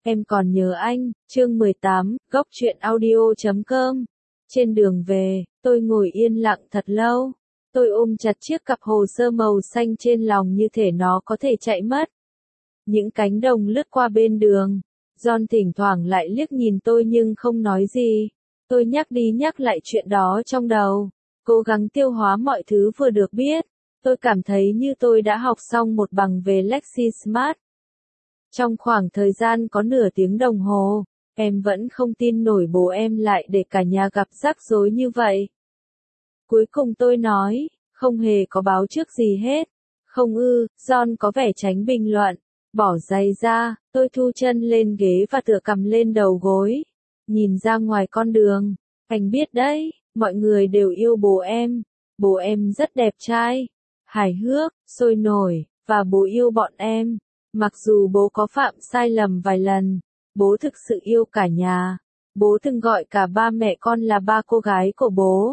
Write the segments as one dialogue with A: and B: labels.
A: em còn nhớ anh, chương 18, góc truyện audio.com. Trên đường về, tôi ngồi yên lặng thật lâu. Tôi ôm chặt chiếc cặp hồ sơ màu xanh trên lòng như thể nó có thể chạy mất. Những cánh đồng lướt qua bên đường. John thỉnh thoảng lại liếc nhìn tôi nhưng không nói gì. Tôi nhắc đi nhắc lại chuyện đó trong đầu. Cố gắng tiêu hóa mọi thứ vừa được biết. Tôi cảm thấy như tôi đã học xong một bằng về LexiSmart. Trong khoảng thời gian có nửa tiếng đồng hồ, em vẫn không tin nổi bố em lại để cả nhà gặp rắc rối như vậy. Cuối cùng tôi nói, không hề có báo trước gì hết. Không ư, John có vẻ tránh bình luận. Bỏ giày ra, tôi thu chân lên ghế và tựa cằm lên đầu gối. Nhìn ra ngoài con đường, anh biết đấy, mọi người đều yêu bố em. Bố em rất đẹp trai, hài hước, sôi nổi, và bố yêu bọn em. Mặc dù bố có phạm sai lầm vài lần, bố thực sự yêu cả nhà. Bố từng gọi cả ba mẹ con là ba cô gái của bố.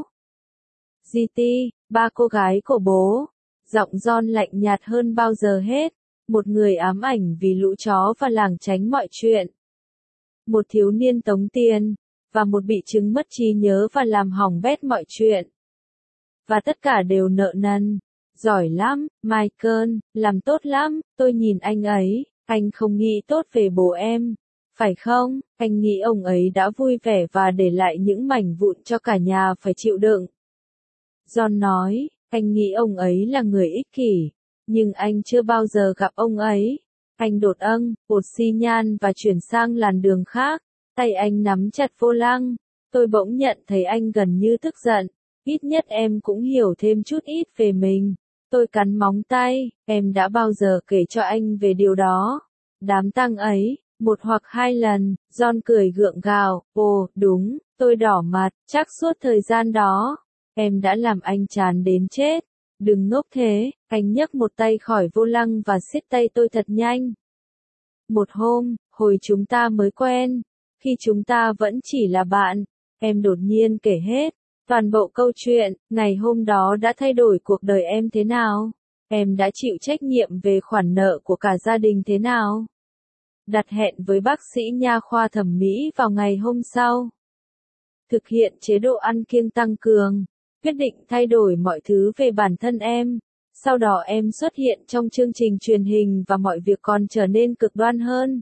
A: GT, ba cô gái của bố. Giọng John lạnh nhạt hơn bao giờ hết. Một người ám ảnh vì lũ chó và lảng tránh mọi chuyện. Một thiếu niên tống tiền, và một bị chứng mất trí nhớ và làm hỏng bét mọi chuyện. Và tất cả đều nợ nần. Giỏi lắm, Michael, làm tốt lắm, tôi nhìn anh ấy, anh không nghĩ tốt về bố em. Phải không, anh nghĩ ông ấy đã vui vẻ và để lại những mảnh vụn cho cả nhà phải chịu đựng. John nói, anh nghĩ ông ấy là người ích kỷ, nhưng anh chưa bao giờ gặp ông ấy. Anh đột bột xi nhan và chuyển sang làn đường khác, tay anh nắm chặt vô lăng. Tôi bỗng nhận thấy anh gần như tức giận, ít nhất em cũng hiểu thêm chút ít về mình. Tôi cắn móng tay, em đã bao giờ kể cho anh về điều đó? Đám tang ấy, một hoặc hai lần, John cười gượng gạo, ồ, đúng, tôi đỏ mặt, chắc suốt thời gian đó, em đã làm anh chán đến chết. Đừng ngốc thế, anh nhấc một tay khỏi vô lăng và siết tay tôi thật nhanh. Một hôm, hồi chúng ta mới quen, khi chúng ta vẫn chỉ là bạn, em đột nhiên kể hết. Toàn bộ câu chuyện, ngày hôm đó đã thay đổi cuộc đời em thế nào? Em đã chịu trách nhiệm về khoản nợ của cả gia đình thế nào? Đặt hẹn với bác sĩ nha khoa thẩm mỹ vào ngày hôm sau. Thực hiện chế độ ăn kiêng tăng cường. Quyết định thay đổi mọi thứ về bản thân em. Sau đó em xuất hiện trong chương trình truyền hình và mọi việc còn trở nên cực đoan hơn.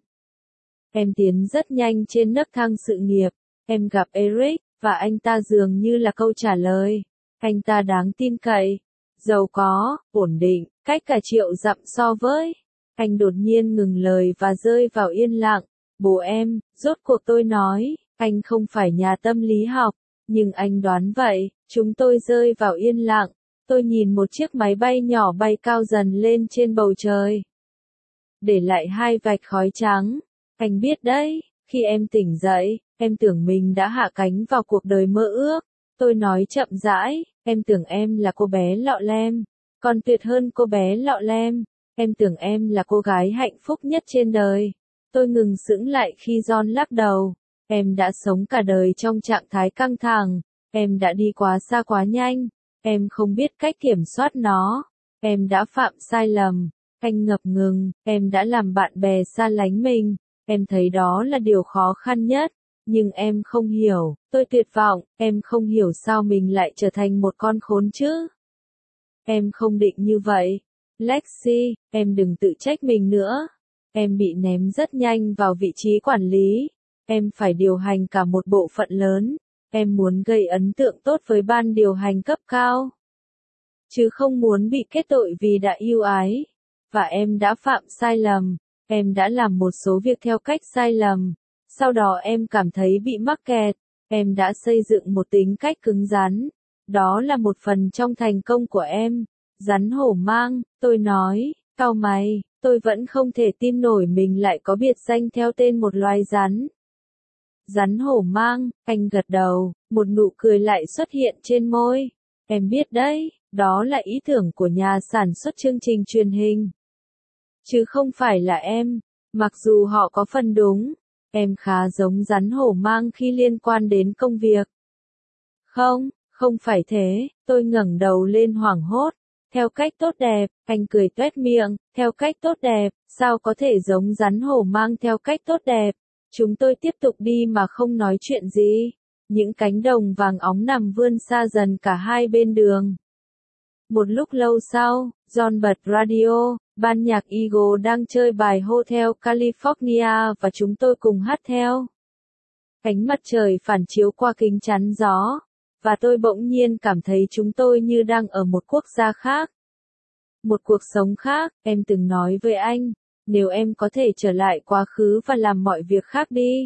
A: Em tiến rất nhanh trên nấc thang sự nghiệp. Em gặp Eric. Và anh ta dường như là câu trả lời. Anh ta đáng tin cậy, giàu có, ổn định, cách cả triệu dặm so với. Anh đột nhiên ngừng lời và rơi vào yên lặng. Bố em, rốt cuộc tôi nói, anh không phải nhà tâm lý học, nhưng anh đoán vậy. Chúng tôi rơi vào yên lặng. Tôi nhìn một chiếc máy bay nhỏ bay cao dần lên trên bầu trời. Để lại hai vạch khói trắng. Anh biết đấy, khi em tỉnh dậy, em tưởng mình đã hạ cánh vào cuộc đời mơ ước. Tôi nói chậm rãi, em tưởng em là cô bé lọ lem. Còn tuyệt hơn cô bé lọ lem, em tưởng em là cô gái hạnh phúc nhất trên đời. Tôi ngừng sững lại khi John lắc đầu. Em đã sống cả đời trong trạng thái căng thẳng. Em đã đi quá xa quá nhanh. Em không biết cách kiểm soát nó. Em đã phạm sai lầm. Anh ngập ngừng, em đã làm bạn bè xa lánh mình. Em thấy đó là điều khó khăn nhất. Nhưng em không hiểu, tôi tuyệt vọng, em không hiểu sao mình lại trở thành một con khốn chứ. Em không định như vậy. Lexi, em đừng tự trách mình nữa. Em bị ném rất nhanh vào vị trí quản lý. Em phải điều hành cả một bộ phận lớn. Em muốn gây ấn tượng tốt với ban điều hành cấp cao. Chứ không muốn bị kết tội vì đã yêu ái. Và em đã phạm sai lầm. Em đã làm một số việc theo cách sai lầm. Sau đó em cảm thấy bị mắc kẹt. Em đã xây dựng một tính cách cứng rắn. Đó là một phần trong thành công của em. Rắn hổ mang, tôi nói, cau mày, tôi vẫn không thể tin nổi mình lại có biệt danh theo tên một loài rắn. Rắn hổ mang, anh gật đầu, một nụ cười lại xuất hiện trên môi. Em biết đấy, đó là ý tưởng của nhà sản xuất chương trình truyền hình. Chứ không phải là em, mặc dù họ có phần đúng. Em khá giống rắn hổ mang khi liên quan đến công việc. Không, không phải thế, tôi ngẩng đầu lên hoảng hốt. Theo cách tốt đẹp, anh cười toét miệng, theo cách tốt đẹp, sao có thể giống rắn hổ mang theo cách tốt đẹp? Chúng tôi tiếp tục đi mà không nói chuyện gì. Những cánh đồng vàng óng nằm vươn xa dần cả hai bên đường. Một lúc lâu sau, John bật radio, ban nhạc Eagle đang chơi bài Hotel California và chúng tôi cùng hát theo. Ánh mặt trời phản chiếu qua kính chắn gió, và tôi bỗng nhiên cảm thấy chúng tôi như đang ở một quốc gia khác. Một cuộc sống khác, em từng nói với anh, nếu em có thể trở lại quá khứ và làm mọi việc khác đi.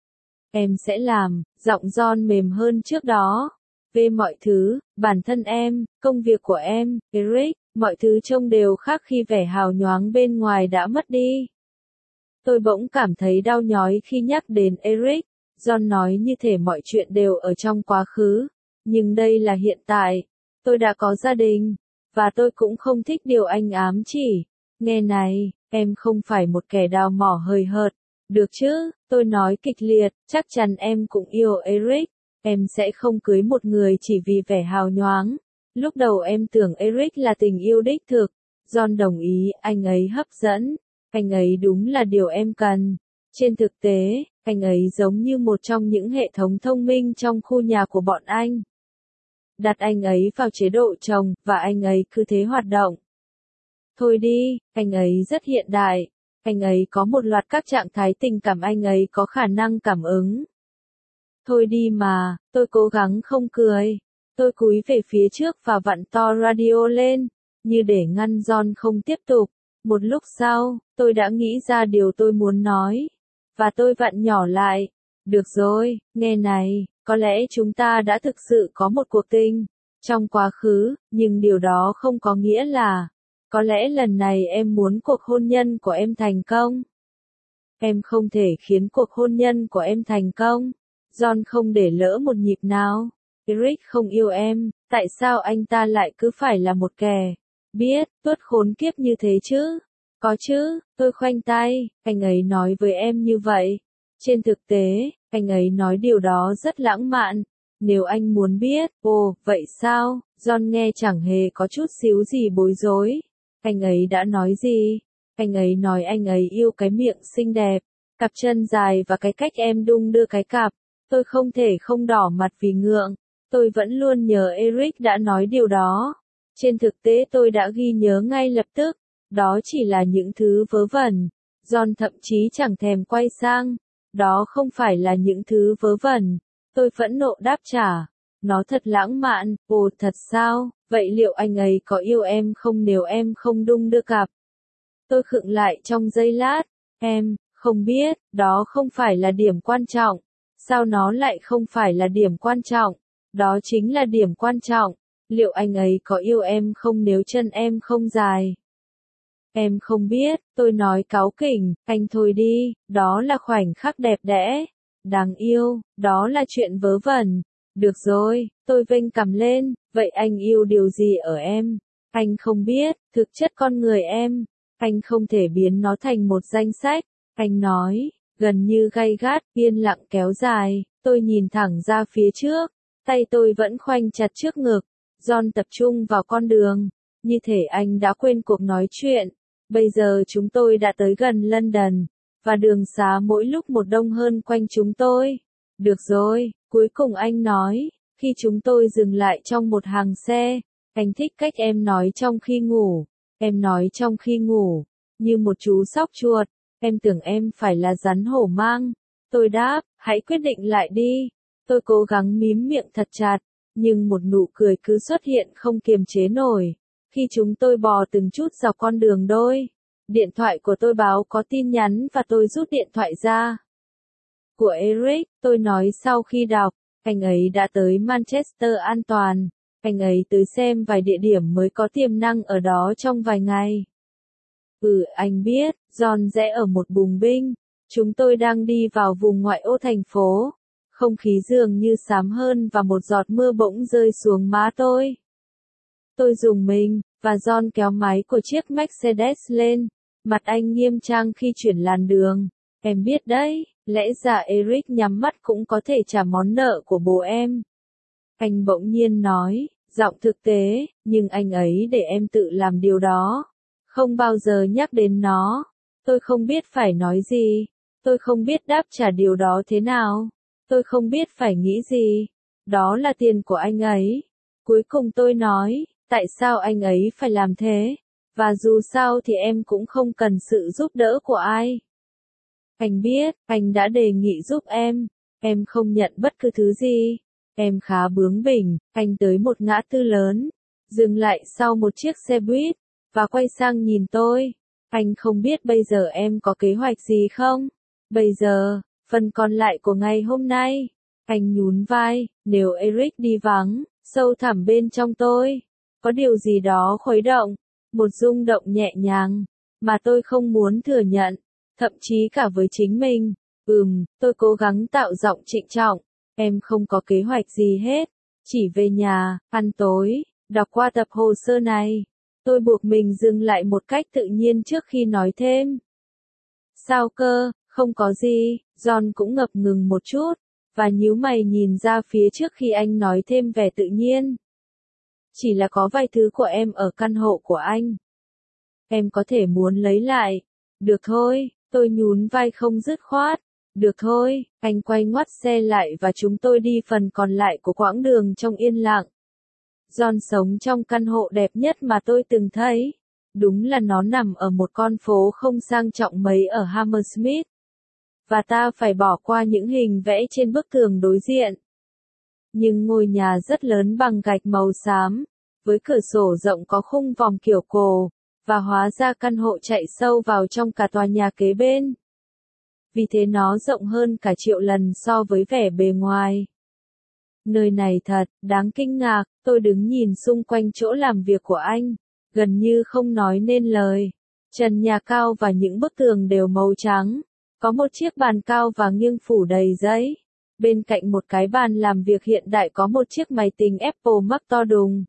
A: Em sẽ làm, giọng John mềm hơn trước đó. Về mọi thứ, bản thân em, công việc của em, Eric, mọi thứ trông đều khác khi vẻ hào nhoáng bên ngoài đã mất đi. Tôi bỗng cảm thấy đau nhói khi nhắc đến Eric. John nói như thể mọi chuyện đều ở trong quá khứ, nhưng đây là hiện tại. Tôi đã có gia đình, và tôi cũng không thích điều anh ám chỉ. Nghe này, em không phải một kẻ đào mỏ hời hợt, được chứ? Tôi nói kịch liệt, chắc chắn em cũng yêu Eric. Em sẽ không cưới một người chỉ vì vẻ hào nhoáng. Lúc đầu em tưởng Eric là tình yêu đích thực. John đồng ý, anh ấy hấp dẫn. Anh ấy đúng là điều em cần. Trên thực tế, anh ấy giống như một trong những hệ thống thông minh trong khu nhà của bọn anh. Đặt anh ấy vào chế độ chồng, và anh ấy cứ thế hoạt động. Thôi đi, anh ấy rất hiện đại. Anh ấy có một loạt các trạng thái tình cảm, anh ấy có khả năng cảm ứng. Thôi đi mà, tôi cố gắng không cười. Tôi cúi về phía trước và vặn to radio lên, như để ngăn John không tiếp tục. Một lúc sau, tôi đã nghĩ ra điều tôi muốn nói. Và tôi vặn nhỏ lại. Được rồi, nghe này, có lẽ chúng ta đã thực sự có một cuộc tình trong quá khứ, nhưng điều đó không có nghĩa là, có lẽ lần này em muốn cuộc hôn nhân của em thành công. Em không thể khiến cuộc hôn nhân của em thành công. John không để lỡ một nhịp nào. Eric không yêu em, tại sao anh ta lại cứ phải là một kẻ biết, tuốt khốn kiếp như thế chứ? Có chứ, tôi khoanh tay, anh ấy nói với em như vậy. Trên thực tế, anh ấy nói điều đó rất lãng mạn. Nếu anh muốn biết, ồ, vậy sao? John nghe chẳng hề có chút xíu gì bối rối. Anh ấy đã nói gì? Anh ấy nói anh ấy yêu cái miệng xinh đẹp, cặp chân dài và cái cách em đung đưa cái cặp. Tôi không thể không đỏ mặt vì ngượng. Tôi vẫn luôn nhớ Eric đã nói điều đó. Trên thực tế tôi đã ghi nhớ ngay lập tức. Đó chỉ là những thứ vớ vẩn. John thậm chí chẳng thèm quay sang. Đó không phải là những thứ vớ vẩn. Tôi phẫn nộ đáp trả. Nó thật lãng mạn. Ồ, thật sao? Vậy liệu anh ấy có yêu em không nếu em không đung đưa cặp? Tôi khựng lại trong giây lát. Em không biết, đó không phải là điểm quan trọng. Sao nó lại không phải là điểm quan trọng? Đó chính là điểm quan trọng. Liệu anh ấy có yêu em không nếu chân em không dài? Em không biết, tôi nói cáu kỉnh, anh thôi đi, đó là khoảnh khắc đẹp đẽ, đáng yêu, đó là chuyện vớ vẩn. Được rồi, tôi vênh cằm lên, vậy anh yêu điều gì ở em? Anh không biết, thực chất con người em, anh không thể biến nó thành một danh sách, anh nói, gần như gay gắt, yên lặng kéo dài, tôi nhìn thẳng ra phía trước, tay tôi vẫn khoanh chặt trước ngực, John tập trung vào con đường, như thể anh đã quên cuộc nói chuyện. Bây giờ chúng tôi đã tới gần London, và đường xá mỗi lúc một đông hơn quanh chúng tôi. Được rồi, cuối cùng anh nói, khi chúng tôi dừng lại trong một hàng xe, anh thích cách em nói trong khi ngủ. Em nói trong khi ngủ, như một chú sóc chuột, em tưởng em phải là rắn hổ mang. Tôi đáp, hãy quyết định lại đi. Tôi cố gắng mím miệng thật chặt, nhưng một nụ cười cứ xuất hiện không kiềm chế nổi. Khi chúng tôi bò từng chút dọc con đường đôi, điện thoại của tôi báo có tin nhắn và tôi rút điện thoại ra. Của Eric, tôi nói sau khi đọc, anh ấy đã tới Manchester an toàn. Anh ấy tới xem vài địa điểm mới có tiềm năng ở đó trong vài ngày. Anh biết, John rẽ ở một bùng binh. Chúng tôi đang đi vào vùng ngoại ô thành phố. Không khí dường như xám hơn và một giọt mưa bỗng rơi xuống má tôi. Tôi rùng mình, và John kéo máy của chiếc Mercedes lên. Mặt anh nghiêm trang khi chuyển làn đường. Em biết đấy, lẽ ra Eric nhắm mắt cũng có thể trả món nợ của bố em. Anh bỗng nhiên nói, giọng thực tế, nhưng anh ấy để em tự làm điều đó. Không bao giờ nhắc đến nó. Tôi không biết phải nói gì. Tôi không biết đáp trả điều đó thế nào. Tôi không biết phải nghĩ gì. Đó là tiền của anh ấy. Cuối cùng tôi nói, tại sao anh ấy phải làm thế? Và dù sao thì em cũng không cần sự giúp đỡ của ai. Anh biết, anh đã đề nghị giúp em không nhận bất cứ thứ gì. Em khá bướng bỉnh, anh tới một ngã tư lớn, dừng lại sau một chiếc xe buýt, và quay sang nhìn tôi. Anh không biết bây giờ em có kế hoạch gì không? Bây giờ, phần còn lại của ngày hôm nay. Anh nhún vai, nếu Eric đi vắng, sâu thẳm bên trong tôi, có điều gì đó khuấy động, một rung động nhẹ nhàng, mà tôi không muốn thừa nhận, thậm chí cả với chính mình. Tôi cố gắng tạo giọng trịnh trọng, em không có kế hoạch gì hết, chỉ về nhà, ăn tối, đọc qua tập hồ sơ này. Tôi buộc mình dừng lại một cách tự nhiên trước khi nói thêm. Sao cơ, không có gì, John cũng ngập ngừng một chút, và nhíu mày nhìn ra phía trước khi anh nói thêm vẻ tự nhiên. Chỉ là có vài thứ của em ở căn hộ của anh. Em có thể muốn lấy lại. Được thôi, tôi nhún vai không dứt khoát. Được thôi, anh quay ngoắt xe lại và chúng tôi đi phần còn lại của quãng đường trong yên lặng. John sống trong căn hộ đẹp nhất mà tôi từng thấy. Đúng là nó nằm ở một con phố không sang trọng mấy ở Hammersmith. Và ta phải bỏ qua những hình vẽ trên bức tường đối diện. Nhưng ngôi nhà rất lớn bằng gạch màu xám, với cửa sổ rộng có khung vòng kiểu cổ, và hóa ra căn hộ chạy sâu vào trong cả tòa nhà kế bên. Vì thế nó rộng hơn cả triệu lần so với vẻ bề ngoài. Nơi này thật đáng kinh ngạc, tôi đứng nhìn xung quanh chỗ làm việc của anh, gần như không nói nên lời. Trần nhà cao và những bức tường đều màu trắng. Có một chiếc bàn cao và nghiêng phủ đầy giấy. Bên cạnh một cái bàn làm việc hiện đại có một chiếc máy tính Apple Mac to đùng.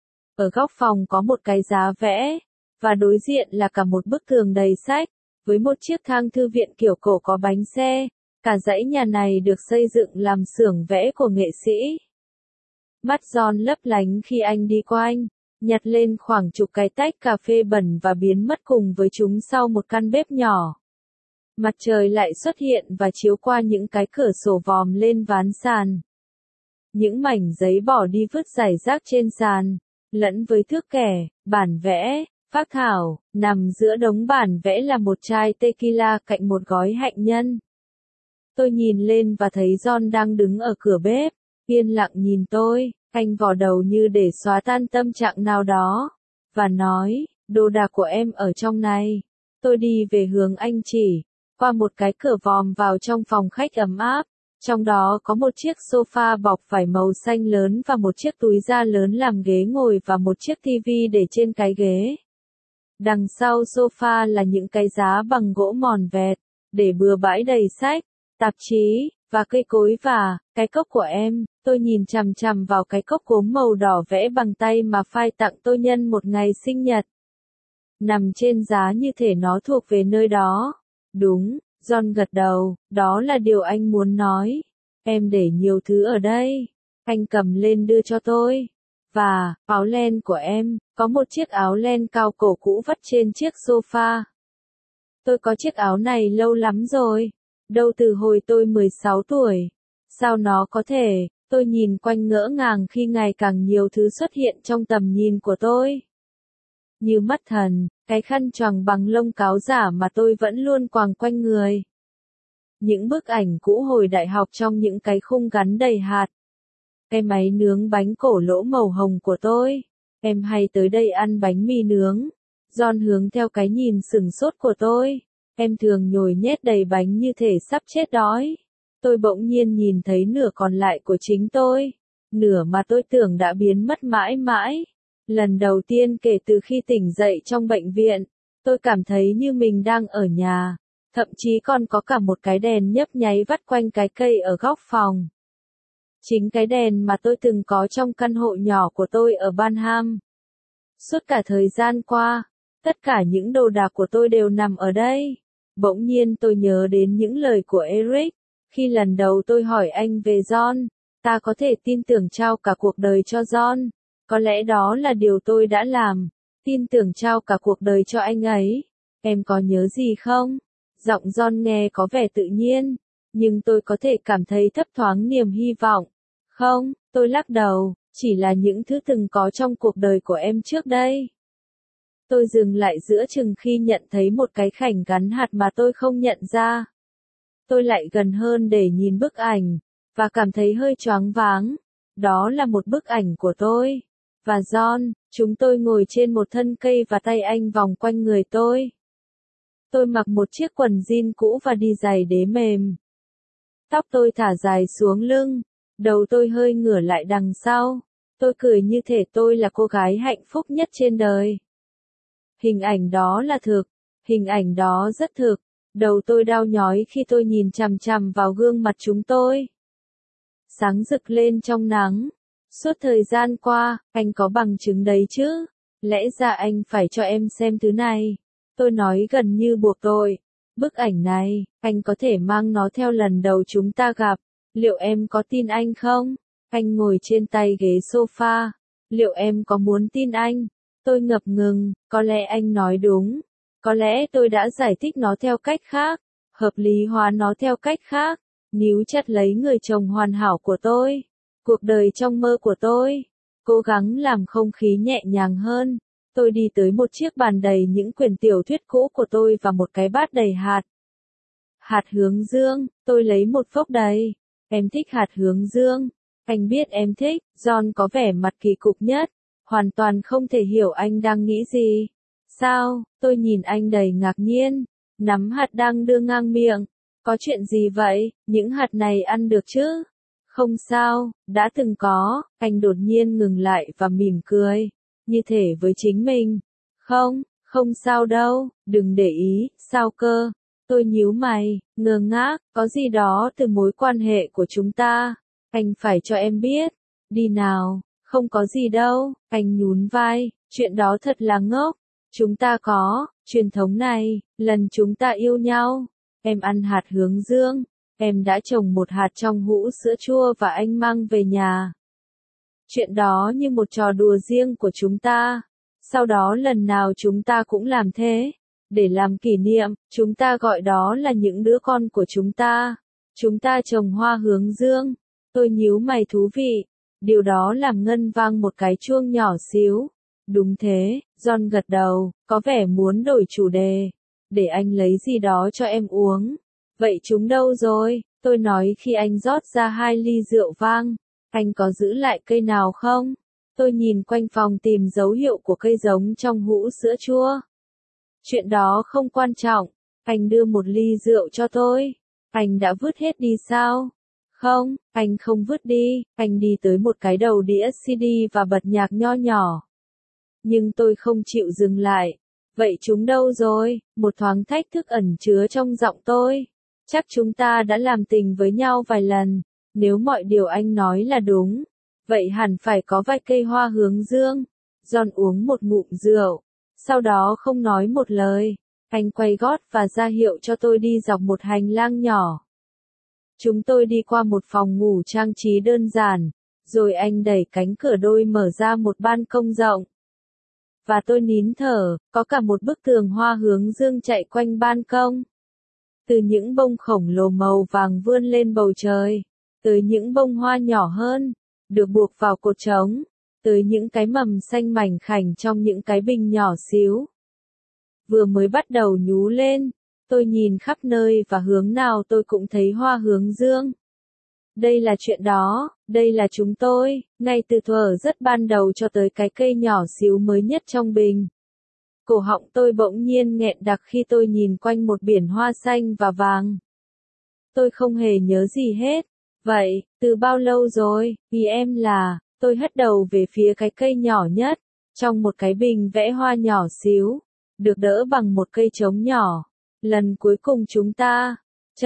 A: Ở góc phòng có một cái giá vẽ, và đối diện là cả một bức tường đầy sách, với một chiếc thang thư viện kiểu cổ có bánh xe. Cả dãy nhà này được xây dựng làm xưởng vẽ của nghệ sĩ. Mắt John lấp lánh khi anh đi qua anh, nhặt lên khoảng chục cái tách cà phê bẩn và biến mất cùng với chúng sau một căn bếp nhỏ. Mặt trời lại xuất hiện và chiếu qua những cái cửa sổ vòm lên ván sàn. Những mảnh giấy bỏ đi vứt rải rác trên sàn, lẫn với thước kẻ, bản vẽ, phác thảo, nằm giữa đống bản vẽ là một chai tequila cạnh một gói hạnh nhân. Tôi nhìn lên và thấy John đang đứng ở cửa bếp, yên lặng nhìn tôi, anh vò đầu như để xóa tan tâm trạng nào đó, và nói, đồ đạc của em ở trong này. Tôi đi về hướng anh chỉ, qua một cái cửa vòm vào trong phòng khách ấm áp, trong đó có một chiếc sofa bọc vải màu xanh lớn và một chiếc túi da lớn làm ghế ngồi và một chiếc tivi để trên cái ghế. Đằng sau sofa là những cái giá bằng gỗ mòn vẹt, để bừa bãi đầy sách, tạp chí, và cây cối và, cái cốc của em. Tôi nhìn chằm chằm vào cái cốc gốm màu đỏ vẽ bằng tay mà Phai tặng tôi nhân một ngày sinh nhật. Nằm trên giá như thể nó thuộc về nơi đó. Đúng, John gật đầu, đó là điều anh muốn nói. Em để nhiều thứ ở đây. Anh cầm lên đưa cho tôi. Và, áo len của em, có một chiếc áo len cao cổ cũ vắt trên chiếc sofa. Tôi có chiếc áo này lâu lắm rồi. Đâu từ hồi tôi 16 tuổi. Sao nó có thể? Tôi nhìn quanh ngỡ ngàng khi ngày càng nhiều thứ xuất hiện trong tầm nhìn của tôi. Như mắt thần, cái khăn choàng bằng lông cáo giả mà tôi vẫn luôn quàng quanh người. Những bức ảnh cũ hồi đại học trong những cái khung gắn đầy hạt. Cái máy nướng bánh cổ lỗ màu hồng của tôi. Em hay tới đây ăn bánh mì nướng. John hướng theo cái nhìn sừng sốt của tôi. Em thường nhồi nhét đầy bánh như thể sắp chết đói. Tôi bỗng nhiên nhìn thấy nửa còn lại của chính tôi. Nửa mà tôi tưởng đã biến mất mãi mãi. Lần đầu tiên kể từ khi tỉnh dậy trong bệnh viện, tôi cảm thấy như mình đang ở nhà. Thậm chí còn có cả một cái đèn nhấp nháy vắt quanh cái cây ở góc phòng. Chính cái đèn mà tôi từng có trong căn hộ nhỏ của tôi ở Banham. Suốt cả thời gian qua, tất cả những đồ đạc của tôi đều nằm ở đây. Bỗng nhiên tôi nhớ đến những lời của Eric, khi lần đầu tôi hỏi anh về John, ta có thể tin tưởng trao cả cuộc đời cho John. Có lẽ đó là điều tôi đã làm, tin tưởng trao cả cuộc đời cho anh ấy. Em có nhớ gì không? Giọng John nghe có vẻ tự nhiên, nhưng tôi có thể cảm thấy thấp thoáng niềm hy vọng. Không, tôi lắc đầu, chỉ là những thứ từng có trong cuộc đời của em trước đây. Tôi dừng lại giữa chừng khi nhận thấy một cái khảnh gắn hạt mà tôi không nhận ra. Tôi lại gần hơn để nhìn bức ảnh, và cảm thấy hơi choáng váng. Đó là một bức ảnh của tôi và John, chúng tôi ngồi trên một thân cây và tay anh vòng quanh người tôi. Tôi mặc một chiếc quần jean cũ và đi giày đế mềm. Tóc tôi thả dài xuống lưng, đầu tôi hơi ngửa lại đằng sau. Tôi cười như thể tôi là cô gái hạnh phúc nhất trên đời. Hình ảnh đó là thực, hình ảnh đó rất thực. Đầu tôi đau nhói khi tôi nhìn chằm chằm vào gương mặt chúng tôi. Sáng rực lên trong nắng. Suốt thời gian qua, anh có bằng chứng đấy chứ? Lẽ ra anh phải cho em xem thứ này. Tôi nói gần như buộc tội. Bức ảnh này, anh có thể mang nó theo lần đầu chúng ta gặp. Liệu em có tin anh không? Anh ngồi trên tay ghế sofa. Liệu em có muốn tin anh? Tôi ngập ngừng, có lẽ anh nói đúng. Có lẽ tôi đã giải thích nó theo cách khác, hợp lý hóa nó theo cách khác, níu chặt lấy người chồng hoàn hảo của tôi, cuộc đời trong mơ của tôi, cố gắng làm không khí nhẹ nhàng hơn. Tôi đi tới một chiếc bàn đầy những quyển tiểu thuyết cũ của tôi và một cái bát đầy hạt. Hạt hướng dương, tôi lấy một phốc đầy. Em thích hạt hướng dương. Anh biết em thích. John có vẻ mặt kỳ cục nhất, hoàn toàn không thể hiểu anh đang nghĩ gì. Sao? Tôi nhìn anh đầy ngạc nhiên, nắm hạt đang đưa ngang miệng. Có chuyện gì vậy? Những hạt này ăn được chứ? Không sao, đã từng có. Anh đột nhiên ngừng lại và mỉm cười, như thể với chính mình. Không, không sao đâu, đừng để ý, sao cơ? Tôi nhíu mày, ngơ ngác, có gì đó từ mối quan hệ của chúng ta. Anh phải cho em biết. Đi nào, không có gì đâu, anh nhún vai, chuyện đó thật là ngốc. Chúng ta có truyền thống này, lần chúng ta yêu nhau, em ăn hạt hướng dương, em đã trồng một hạt trong hũ sữa chua và anh mang về nhà. Chuyện đó như một trò đùa riêng của chúng ta. Sau đó lần nào chúng ta cũng làm thế. Để làm kỷ niệm, chúng ta gọi đó là những đứa con của chúng ta. Chúng ta trồng hoa hướng dương. Tôi nhíu mày thú vị. Điều đó làm ngân vang một cái chuông nhỏ xíu. Đúng thế, John gật đầu, có vẻ muốn đổi chủ đề. Để anh lấy gì đó cho em uống. Vậy chúng đâu rồi? Tôi nói khi anh rót ra 2 ly rượu vang. Anh có giữ lại cây nào không? Tôi nhìn quanh phòng tìm dấu hiệu của cây giống trong hũ sữa chua. Chuyện đó không quan trọng. Anh đưa một ly rượu cho tôi. Anh đã vứt hết đi sao? Không, anh không vứt đi. Anh đi tới một cái đầu đĩa CD và bật nhạc nho nhỏ. Nhưng tôi không chịu dừng lại. Vậy chúng đâu rồi? Một thoáng thách thức ẩn chứa trong giọng tôi. Chắc chúng ta đã làm tình với nhau vài lần. Nếu mọi điều anh nói là đúng, vậy hẳn phải có vài cây hoa hướng dương. John uống một ngụm rượu. Sau đó không nói một lời. Anh quay gót và ra hiệu cho tôi đi dọc một hành lang nhỏ. Chúng tôi đi qua một phòng ngủ trang trí đơn giản. Rồi anh đẩy cánh cửa đôi mở ra một ban công rộng. Và tôi nín thở, có cả một bức tường hoa hướng dương chạy quanh ban công. Từ những bông khổng lồ màu vàng vươn lên bầu trời, tới những bông hoa nhỏ hơn, được buộc vào cột trống, tới những cái mầm xanh mảnh khảnh trong những cái bình nhỏ xíu. Vừa mới bắt đầu nhú lên, tôi nhìn khắp nơi và hướng nào tôi cũng thấy hoa hướng dương. Đây là chuyện đó, đây là chúng tôi, ngay từ thuở rất ban đầu cho tới cái cây nhỏ xíu mới nhất trong bình. Cổ họng tôi bỗng nhiên nghẹn đặc khi tôi nhìn quanh một biển hoa xanh và vàng. Tôi không hề nhớ gì hết. Vậy, từ bao lâu rồi? Vì em là, tôi hất đầu về phía cái cây nhỏ nhất, trong một cái bình vẽ hoa nhỏ xíu, được đỡ bằng một cây trống nhỏ. Lần cuối cùng chúng ta,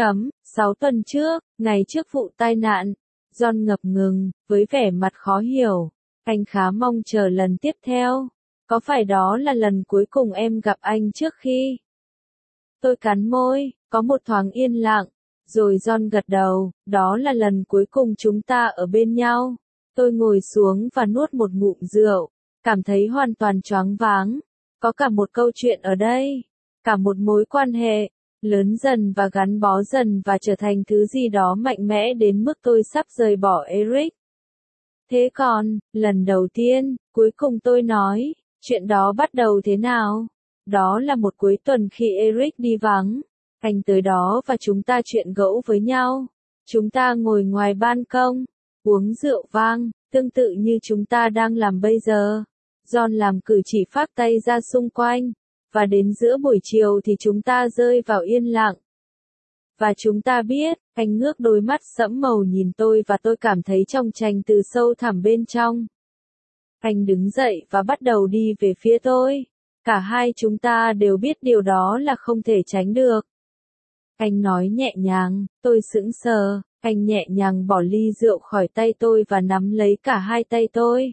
A: 6 tuần trước, ngày trước vụ tai nạn. John ngập ngừng, với vẻ mặt khó hiểu. Anh khá mong chờ lần tiếp theo. Có phải đó là lần cuối cùng em gặp anh trước khi? Tôi cắn môi, có một thoáng yên lặng. Rồi John gật đầu, đó là lần cuối cùng chúng ta ở bên nhau. Tôi ngồi xuống và nuốt một ngụm rượu, cảm thấy hoàn toàn choáng váng. Có cả một câu chuyện ở đây, cả một mối quan hệ. lớn dần và gắn bó dần và trở thành thứ gì đó mạnh mẽ đến mức tôi sắp rời bỏ Eric. Thế còn, lần đầu tiên, cuối cùng tôi nói, chuyện đó bắt đầu thế nào? Đó là một cuối tuần khi Eric đi vắng. Anh tới đó và chúng ta chuyện gẫu với nhau. Chúng ta ngồi ngoài ban công, uống rượu vang, tương tự như chúng ta đang làm bây giờ. John làm cử chỉ phác tay ra xung quanh. Và đến giữa buổi chiều thì chúng ta rơi vào yên lặng. Và chúng ta biết, anh ngước đôi mắt sẫm màu nhìn tôi và tôi cảm thấy trong trành từ sâu thẳm bên trong. Anh đứng dậy và bắt đầu đi về phía tôi. Cả hai chúng ta đều biết điều đó là không thể tránh được. Anh nói nhẹ nhàng, tôi sững sờ, anh nhẹ nhàng bỏ ly rượu khỏi tay tôi và nắm lấy cả hai tay tôi.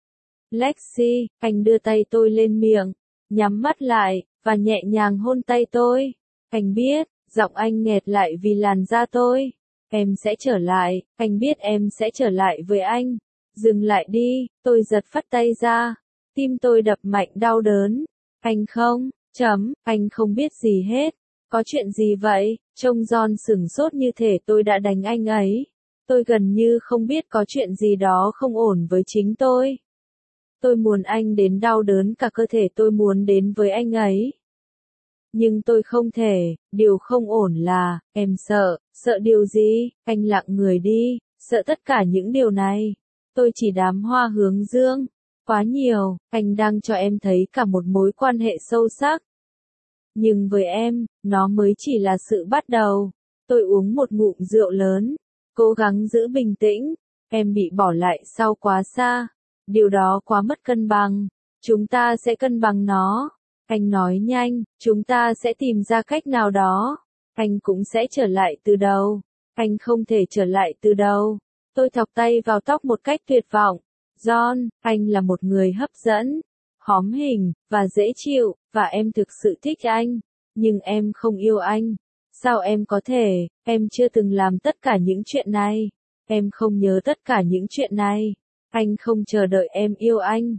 A: Lexi, anh đưa tay tôi lên miệng, nhắm mắt lại, và nhẹ nhàng hôn tay tôi. Anh biết, giọng anh nghẹt lại vì làn da tôi. Em sẽ trở lại, anh biết em sẽ trở lại với anh. Dừng lại đi, tôi giật phắt tay ra. Tim tôi đập mạnh đau đớn. Anh không, anh không biết gì hết. Có chuyện gì vậy? Trông John sửng sốt như thể tôi đã đánh anh ấy. Tôi gần như không biết có chuyện gì đó không ổn với chính tôi. Tôi muốn anh đến đau đớn cả cơ thể, tôi muốn đến với anh ấy. Nhưng tôi không thể, điều không ổn là, em sợ điều gì? Anh lặng người đi, sợ tất cả những điều này. Tôi chỉ đám hoa hướng dương. Quá nhiều, anh đang cho em thấy cả một mối quan hệ sâu sắc. Nhưng với em, nó mới chỉ là sự bắt đầu. Tôi uống một ngụm rượu lớn, cố gắng giữ bình tĩnh. Em bị bỏ lại sau quá xa. Điều đó quá mất cân bằng. Chúng ta sẽ cân bằng nó. Anh nói nhanh, chúng ta sẽ tìm ra cách nào đó. Anh cũng sẽ trở lại từ đầu. Anh không thể trở lại từ đầu. Tôi thọc tay vào tóc một cách tuyệt vọng. John, anh là một người hấp dẫn, hóm hình, và dễ chịu, và em thực sự thích anh. Nhưng em không yêu anh. Sao em có thể, em chưa từng làm tất cả những chuyện này. Em không nhớ tất cả những chuyện này. Anh không chờ đợi em yêu anh.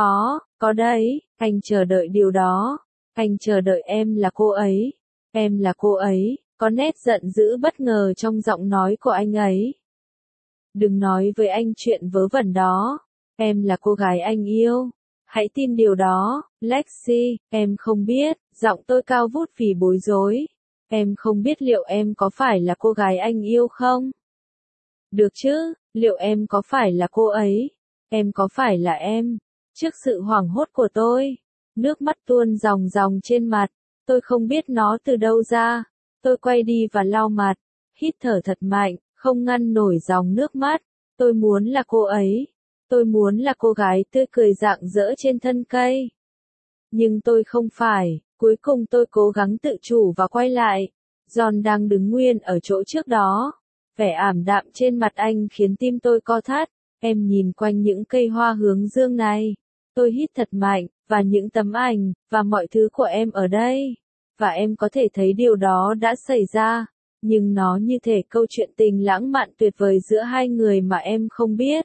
A: Có đấy, anh chờ đợi điều đó. Anh chờ đợi em là cô ấy. Em là cô ấy, có nét giận dữ bất ngờ trong giọng nói của anh ấy. Đừng nói với anh chuyện vớ vẩn đó. Em là cô gái anh yêu. Hãy tin điều đó, Lexi, em không biết, giọng tôi cao vút vì bối rối. Em không biết liệu em có phải là cô gái anh yêu không? Được chứ, liệu em có phải là cô ấy? Em có phải là em? Trước sự hoảng hốt của tôi, nước mắt tuôn ròng ròng trên mặt, tôi không biết nó từ đâu ra. Tôi quay đi và lau mặt, hít thở thật mạnh, không ngăn nổi dòng nước mắt. Tôi muốn là cô ấy. Tôi muốn là cô gái tươi cười rạng rỡ trên thân cây. Nhưng tôi không phải. Cuối cùng tôi cố gắng tự chủ và quay lại. John đang đứng nguyên ở chỗ trước đó. Vẻ ảm đạm trên mặt anh khiến tim tôi co thắt. Em nhìn quanh những cây hoa hướng dương này. Tôi hít thật mạnh, và những tấm ảnh, và mọi thứ của em ở đây. Và em có thể thấy điều đó đã xảy ra. Nhưng nó như thể câu chuyện tình lãng mạn tuyệt vời giữa hai người mà em không biết.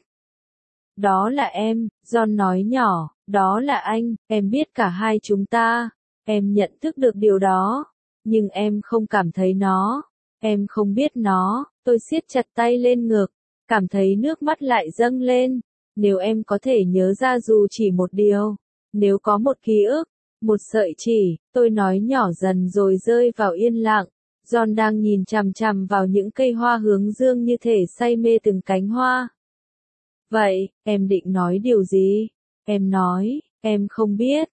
A: Đó là em, John nói nhỏ, đó là anh, em biết cả hai chúng ta. Em nhận thức được điều đó. Nhưng em không cảm thấy nó. Em không biết nó. Tôi siết chặt tay lên ngực, cảm thấy nước mắt lại dâng lên. Nếu em có thể nhớ ra dù chỉ một điều, nếu có một ký ức, một sợi chỉ, tôi nói nhỏ dần rồi rơi vào yên lặng. John đang nhìn chằm chằm vào những cây hoa hướng dương như thể say mê từng cánh hoa. Vậy, em định nói điều gì? Em nói, em không biết,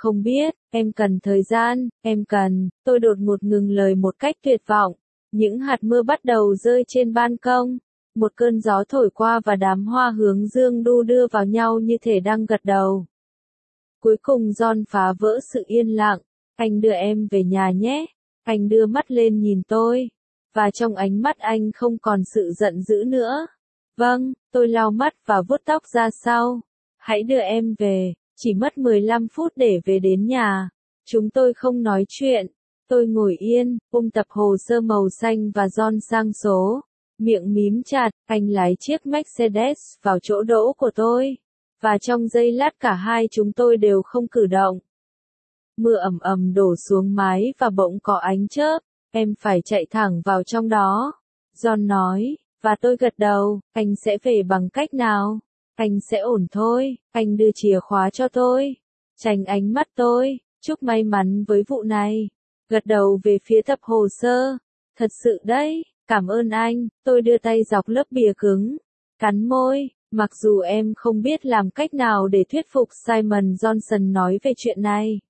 A: em cần thời gian, tôi đột ngột ngừng lời một cách tuyệt vọng. Những hạt mưa bắt đầu rơi trên ban công. Một cơn gió thổi qua và đám hoa hướng dương đu đưa vào nhau như thể đang gật đầu. Cuối cùng John phá vỡ sự yên lặng. Anh đưa em về nhà nhé. Anh đưa mắt lên nhìn tôi. Và trong ánh mắt anh không còn sự giận dữ nữa. Vâng, tôi lau mắt và vuốt tóc ra sau. Hãy đưa em về. Chỉ mất 15 phút để về đến nhà. Chúng tôi không nói chuyện. Tôi ngồi yên, ôm tập hồ sơ màu xanh và John sang số. Miệng mím chặt, anh lái chiếc Mercedes vào chỗ đỗ của tôi. Và trong giây lát cả hai chúng tôi đều không cử động. Mưa ầm ầm đổ xuống mái và bỗng có ánh chớp. em phải chạy thẳng vào trong đó. John nói, và tôi gật đầu, anh sẽ về bằng cách nào? Anh sẽ ổn thôi, anh đưa chìa khóa cho tôi. Tránh ánh mắt tôi, chúc may mắn với vụ này. Gật đầu về phía tập hồ sơ. Thật sự đấy, cảm ơn anh, tôi đưa tay dọc lớp bìa cứng. Cắn môi, mặc dù em không biết làm cách nào để thuyết phục Simon Johnson nói về chuyện này.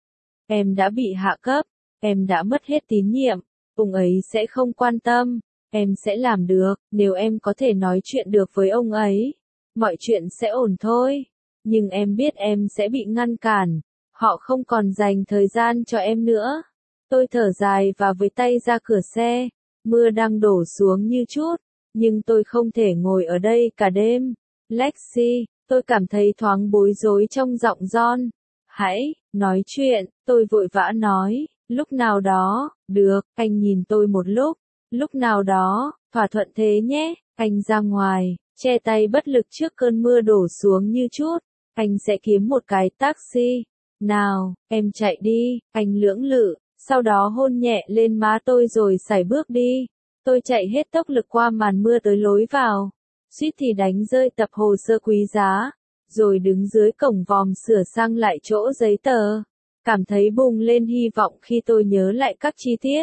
A: Em đã bị hạ cấp, em đã mất hết tín nhiệm, ông ấy sẽ không quan tâm, em sẽ làm được, nếu em có thể nói chuyện được với ông ấy. Mọi chuyện sẽ ổn thôi, nhưng em biết em sẽ bị ngăn cản, họ không còn dành thời gian cho em nữa. Tôi thở dài và với tay ra cửa xe, mưa đang đổ xuống như chút, nhưng tôi không thể ngồi ở đây cả đêm. Lexi, tôi cảm thấy thoáng bối rối trong giọng John. Hãy, nói chuyện, tôi vội vã nói, lúc nào đó, được, anh nhìn tôi một lúc nào đó, thỏa thuận thế nhé, anh ra ngoài, che tay bất lực trước cơn mưa đổ xuống như chút, anh sẽ kiếm một cái taxi. Nào, em chạy đi, anh lưỡng lự, sau đó hôn nhẹ lên má tôi rồi sải bước đi. Tôi chạy hết tốc lực qua màn mưa tới lối vào, suýt thì đánh rơi tập hồ sơ quý giá, rồi đứng dưới cổng vòm sửa sang lại chỗ giấy tờ. Cảm thấy bùng lên hy vọng khi tôi nhớ lại các chi tiết.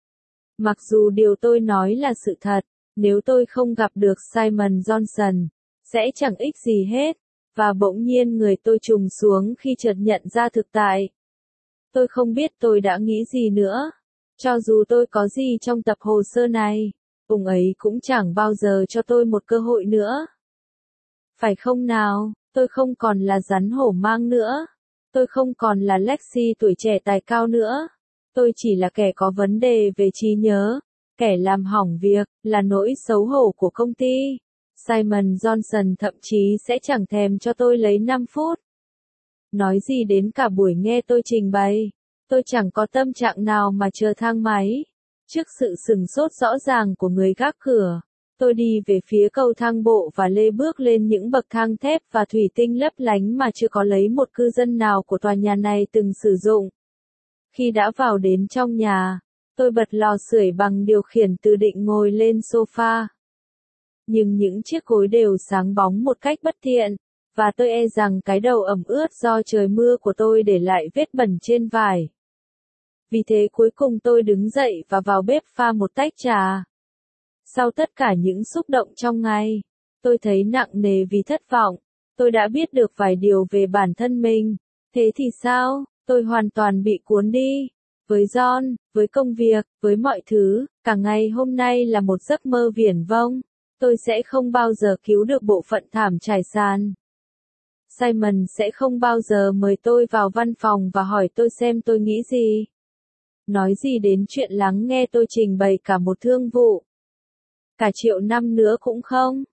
A: Mặc dù điều tôi nói là sự thật, nếu tôi không gặp được Simon Johnson, sẽ chẳng ích gì hết, và bỗng nhiên người tôi trùng xuống khi chợt nhận ra thực tại. Tôi không biết tôi đã nghĩ gì nữa. Cho dù tôi có gì trong tập hồ sơ này, ông ấy cũng chẳng bao giờ cho tôi một cơ hội nữa. Phải không nào, tôi không còn là rắn hổ mang nữa. Tôi không còn là Lexi tuổi trẻ tài cao nữa. Tôi chỉ là kẻ có vấn đề về trí nhớ, kẻ làm hỏng việc, là nỗi xấu hổ của công ty. Simon Johnson thậm chí sẽ chẳng thèm cho tôi lấy 5 phút. Nói gì đến cả buổi nghe tôi trình bày. Tôi chẳng có tâm trạng nào mà chờ thang máy. Trước sự sửng sốt rõ ràng của người gác cửa, tôi đi về phía cầu thang bộ và lê bước lên những bậc thang thép và thủy tinh lấp lánh mà chưa có lấy một cư dân nào của tòa nhà này từng sử dụng. Khi đã vào đến trong nhà, tôi bật lò sưởi bằng điều khiển từ định ngồi lên sofa. Nhưng những chiếc gối đều sáng bóng một cách bất thiện, và tôi e rằng cái đầu ẩm ướt do trời mưa của tôi để lại vết bẩn trên vải. Vì thế cuối cùng tôi đứng dậy và vào bếp pha một tách trà. Sau tất cả những xúc động trong ngày, tôi thấy nặng nề vì thất vọng. Tôi đã biết được vài điều về bản thân mình. Thế thì sao? Tôi hoàn toàn bị cuốn đi. Với John, với công việc, với mọi thứ, cả ngày hôm nay là một giấc mơ viển vông. Tôi sẽ không bao giờ cứu được bộ phận thảm trải sàn. Simon sẽ không bao giờ mời tôi vào văn phòng và hỏi tôi xem tôi nghĩ gì. Nói gì đến chuyện lắng nghe tôi trình bày cả một thương vụ. Cả triệu năm nữa cũng không.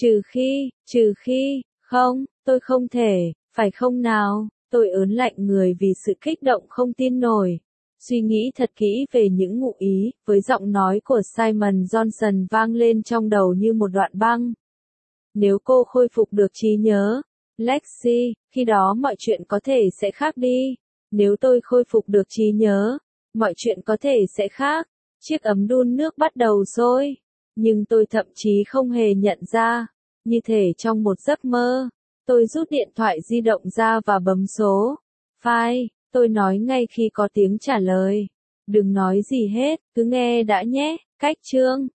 A: Trừ khi, không, tôi không thể, phải không nào? Tôi ớn lạnh người vì sự kích động không tin nổi. Suy nghĩ thật kỹ về những ngụ ý, với giọng nói của Simon Johnson vang lên trong đầu như một đoạn băng. Nếu cô khôi phục được trí nhớ, Lexi, khi đó mọi chuyện có thể sẽ khác đi. Nếu tôi khôi phục được trí nhớ, mọi chuyện có thể sẽ khác. Chiếc ấm đun nước bắt đầu sôi. Nhưng tôi thậm chí không hề nhận ra. Như thể trong một giấc mơ, tôi rút điện thoại di động ra và bấm số. File, tôi nói ngay khi có tiếng trả lời. Đừng nói gì hết, cứ nghe đã nhé. Cách chương